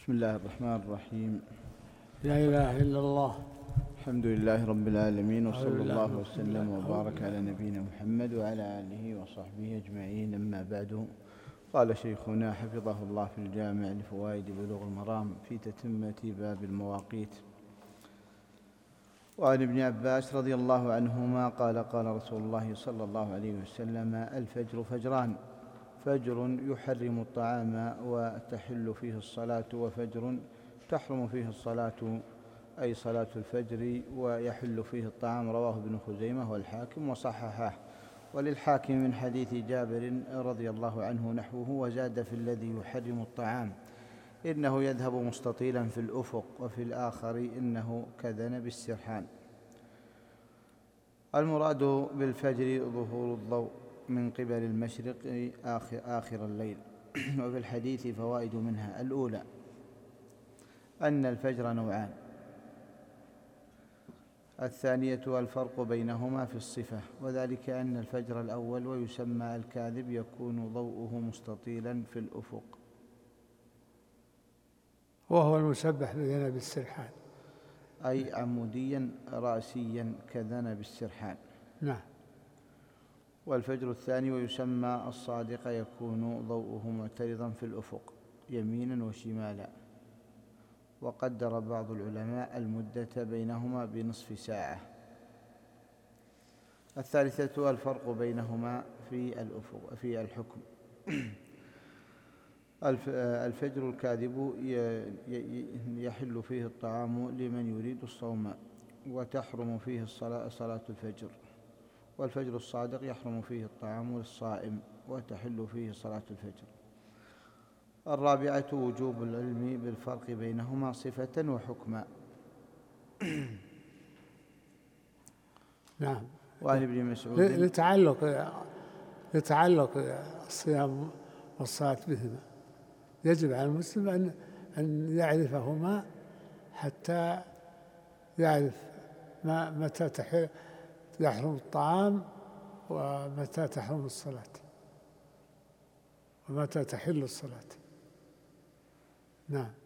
بسم الله الرحمن الرحيم. لا إله إلا الله. الحمد لله رب العالمين، وصلى الله وسلم وبارك على نبينا محمد وعلى آله وصحبه أجمعين. أما بعد، قال شيخنا حفظه الله في الجامع لفوائد بلوغ المرام في تتمة باب المواقيت: وعن ابن عباس رضي الله عنهما قال: قال رسول الله صلى الله عليه وسلم: الفجر فجران، فجر يحرم الطعام وتحل فيه الصلاة، وفجر تحرم فيه الصلاة أي صلاة الفجر ويحل فيه الطعام. رواه ابن خزيمة والحاكم وصححه. وللحاكم من حديث جابر رضي الله عنه نحوه، وزاد في الذي يحرم الطعام: إنه يذهب مستطيلا في الأفق، وفي الآخر إنه كذنب السرحان. المراد بالفجر ظهور الضوء من قبل المشرق آخر الليل. وفي الحديث فوائد منها: الأولى أن الفجر نوعان. الثانية الفرق بينهما في الصفة، وذلك أن الفجر الأول ويسمى الكاذب يكون ضوءه مستطيلا في الأفق، وهو المسبح بذنب السرحان، أي عموديا رأسيا كذنب السرحان. نعم. والفجر الثاني ويسمى الصادق يكون ضوءه معترضا في الأفق يمينا وشمالا، وقدر بعض العلماء المدة بينهما بنصف ساعة. الثالثة الفرق بينهما في الحكم. الفجر الكاذب يحل فيه الطعام لمن يريد الصوم، وتحرم فيه صلاة الفجر. والفجر الصادق يحرم فيه الطعام للصائم، وتحل فيه صلاة الفجر. الرابعة وجوب العلم بالفرق بينهما صفة وحكما. نعم. وعن ابن مسعود لتعلق الصيام والصلاة بهما، يجب على المسلم أن يعرفهما حتى يعرف متى يحرم الطعام، ومتى تحرم الصلاة، ومتى تحل الصلاة. نعم.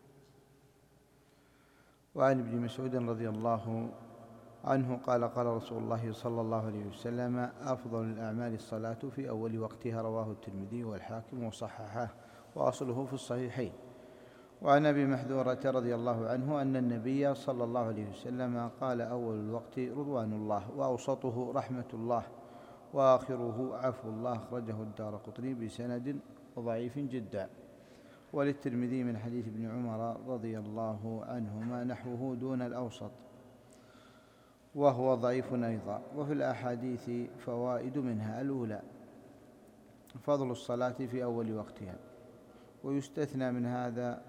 وعن ابن مسعود رضي الله عنه قال: قال رسول الله صلى الله عليه وسلم: أفضل الأعمال الصلاة في أول وقتها. رواه الترمذي والحاكم وصححه، وأصله في الصحيحين. وعن أبي محذورة رضي الله عنه أن النبي صلى الله عليه وسلم قال: أول الوقت رضوان الله، وأوسطه رحمة الله، وآخره عفو الله. أخرجه الدارقطني بسند ضعيف جدا. وللترمذي من حديث ابن عمر رضي الله عنهما نحوه دون الأوسط، وهو ضعيف أيضا. وفي الأحاديث فوائد منها: الأولى فضل الصلاة في أول وقتها، ويستثنى من هذا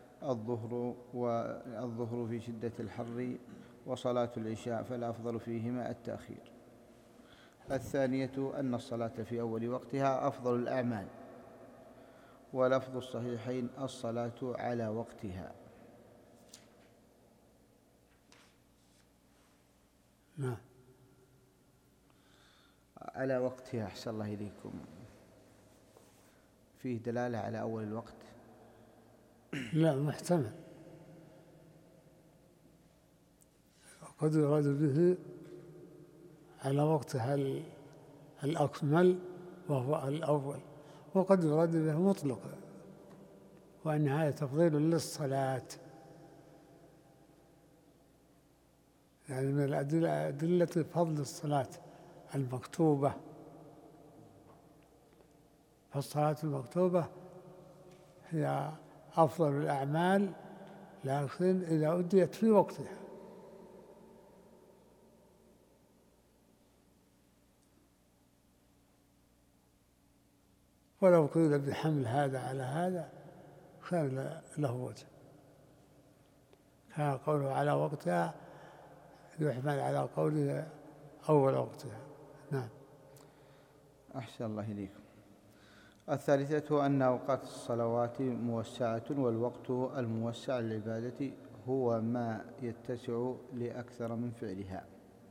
الظهر في شدة الحر وصلاة العشاء، فالأفضل فيهما التأخير. الثانية أن الصلاة في أول وقتها أفضل الأعمال، ولفظ الصحيحين الصلاة على وقتها. نعم. على وقتها، أحسن الله إليكم، فيه دلالة على أول الوقت؟ لا، محتمل، وقد يراد به على وقتها الأكمل وهو الأول، وقد يراد به مطلقا، وأن هذا تفضيل للصلاة. يعني من أدلة فضل الصلاة المكتوبة، فالصلاة المكتوبة هي أفضل الأعمال، لكن إذا أديت في وقتها. ولو قيل بحمل هذا على هذا كان له وجه، كان قوله على وقتها يحمل على قوله أول وقتها. نعم. أحسن الله إليكم. الثالثة أن أوقات الصلوات موسعة، والوقت الموسع للعبادة هو ما يتسع لأكثر من فعلها.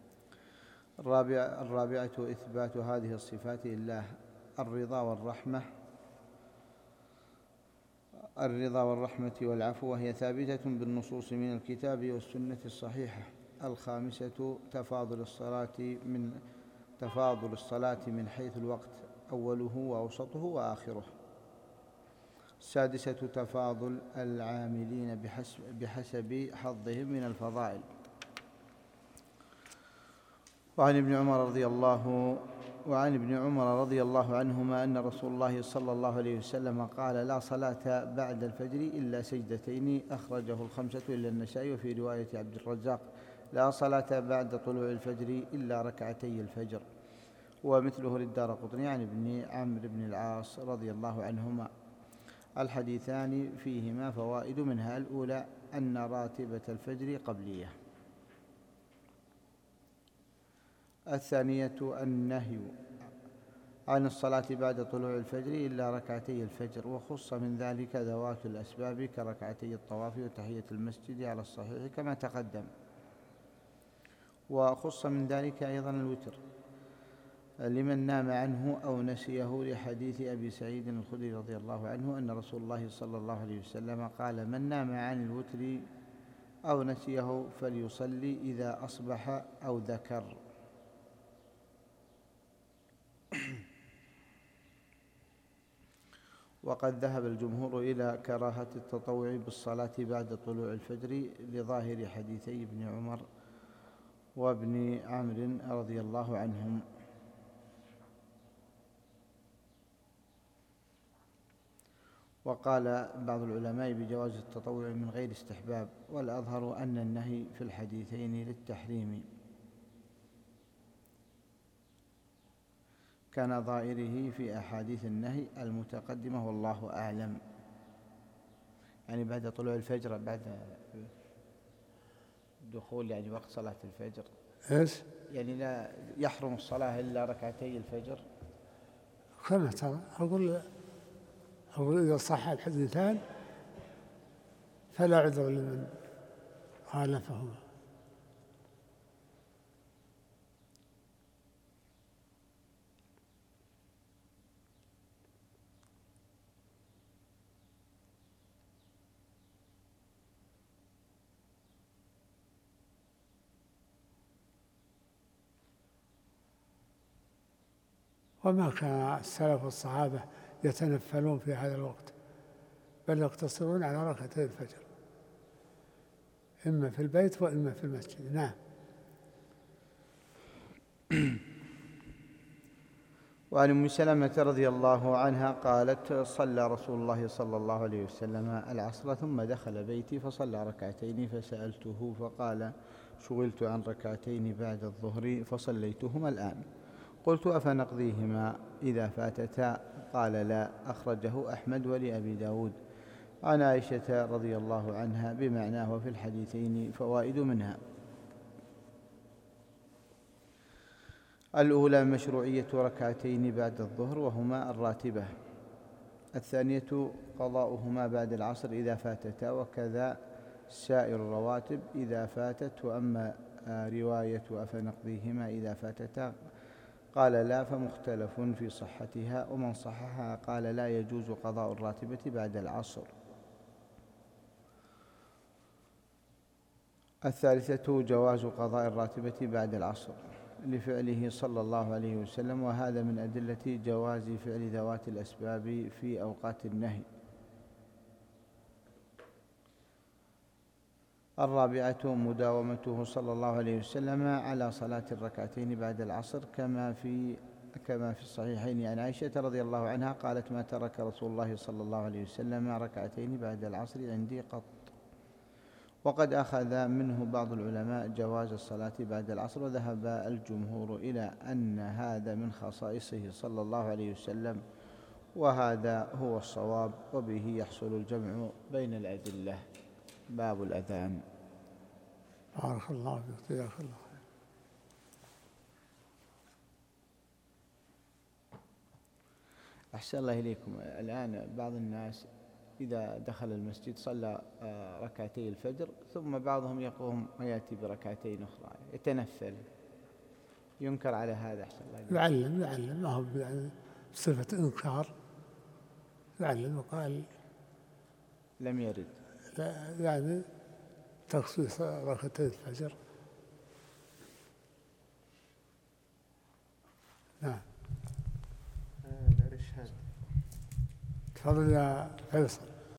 الرابعة إثبات هذه الصفات لله: الرضا والرحمة الرضا والرحمة والعفو، وهي ثابتة بالنصوص من الكتاب والسنة الصحيحة. الخامسة تفاضل الصلاة من حيث الوقت، أوله وأوسطه وآخره. السادسة تفاضل العاملين بحسب حظهم من الفضائل. وعن ابن عمر رضي الله عنهما أن رسول الله صلى الله عليه وسلم قال: لا صلاة بعد الفجر إلا سجدتين، أخرجه الخمسة إلا النسائي. وفي رواية عبد الرزاق: لا صلاة بعد طلوع الفجر إلا ركعتي الفجر. ومثله للدارقطني عن ابن عمرو بن العاص رضي الله عنهما. الحديثان فيهما فوائد، منها الأولى أن راتبة الفجر قبلية. الثانية النهي عن الصلاة بعد طلوع الفجر إلا ركعتي الفجر، وخص من ذلك ذوات الأسباب كركعتي الطواف وتحية المسجد على الصحيح كما تقدم. وخص من ذلك أيضا الوتر لمن نام عنه أو نسيه، لحديث أبي سعيد الخدري رضي الله عنه أن رسول الله صلى الله عليه وسلم قال: من نام عن الوتر أو نسيه فليصلي إذا أصبح أو ذكر. وقد ذهب الجمهور إلى كراهة التطوع بالصلاة بعد طلوع الفجر لظاهر حديثي ابن عمر وابن عمرو رضي الله عنهم. وقال بعض العلماء بجواز التطوع من غير استحباب، والأظهر أن النهي في الحديثين للتحريم، كان ظاهره في أحاديث النهي المتقدمة والله أعلم. يعني بعد طلوع الفجر، بعد دخول يعني وقت صلاة الفجر، يعني لا يحرم الصلاة إلا ركعتي الفجر. كما ترى أقول إذا صح الحديثان فلا عذر لمن خالفهما. وما كان السلف والصحابة يتنفلون في هذا الوقت، بل يقتصرون على ركعتي الفجر، إما في البيت وإما في المسجد. نعم. وعن أم سلمة رضي الله عنها قالت: صلى رسول الله صلى الله عليه وسلم العصر ثم دخل بيتي فصلى ركعتين، فسألته فقال: شغلت عن ركعتين بعد الظهر فصليتهما الآن. قلت: أفنقضيهما إذا فاتتا؟ قال: لا. أخرجه أحمد ولأبي داود. عن عائشة رضي الله عنها بمعناه، وفي الحديثين فوائد، منها الأولى مشروعية ركعتين بعد الظهر وهما الراتبة. الثانية قضاؤهما بعد العصر إذا فاتتا، وكذا سائر الرواتب إذا فاتت. وأما رواية أفنقضيهما إذا فاتتا قال لا فمختلف في صحتها، ومن صححها قال لا يجوز قضاء الراتبة بعد العصر. الثالثة جواز قضاء الراتبة بعد العصر لفعله صلى الله عليه وسلم، وهذا من أدلة جواز فعل ذوات الأسباب في أوقات النهي. الرابعة مداومته صلى الله عليه وسلم على صلاة الركعتين بعد العصر كما في الصحيحين عن عائشة رضي الله عنها قالت: ما ترك رسول الله صلى الله عليه وسلم ركعتين بعد العصر عندي قط. وقد أخذ منه بعض العلماء جواز الصلاة بعد العصر، وذهب الجمهور إلى أن هذا من خصائصه صلى الله عليه وسلم، وهذا هو الصواب، وبه يحصل الجمع بين الأدلة. باب الأذان. بارك الله فيك، جزاك الله خير. أحسن الله إليكم. الآن بعض الناس إذا دخل المسجد صلى ركعتي الفجر، ثم بعضهم يقوم ويأتي بركعتين أخرى يتنفل، ينكر على هذا. أحسن الله إليكم. يعلم، ما هو بصفة إنكار، يعلم. وقال لم يرد. يعني تخصيص ركعتي الفجر. نعم. الإرشاد. تفضل يا فيصل.